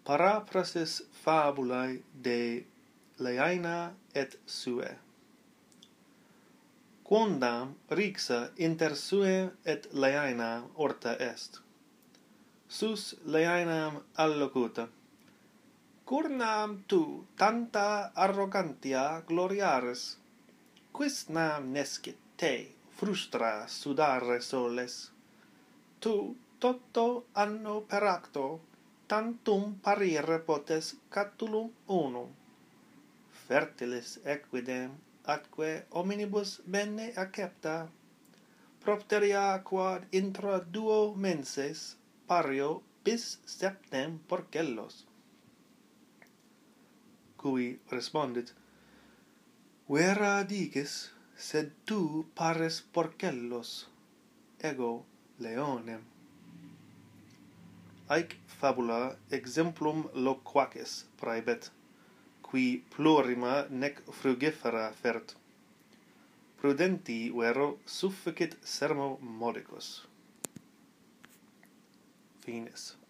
Paraphrasis fabulae de Leaina et sue. Quondam rixa inter sue et Leaina orta est. Sus Leainam allocuta: Curnam tu tanta arrogantia gloriaris? Quis nam nescit te frustra sudare soles? Tu toto anno per acto tantum parire potes catulum unum. Fertilis equidem atque hominibus bene accepta, propteria quad intra duo menses pario bis septem porcellos. Cui respondit: Vera diges, sed tu pares porcellos, ego leonem. Haec fabula exemplum loquaces praebet, qui plurima nec frugifera fert. Prudenti vero sufficit sermo modicus. Finis.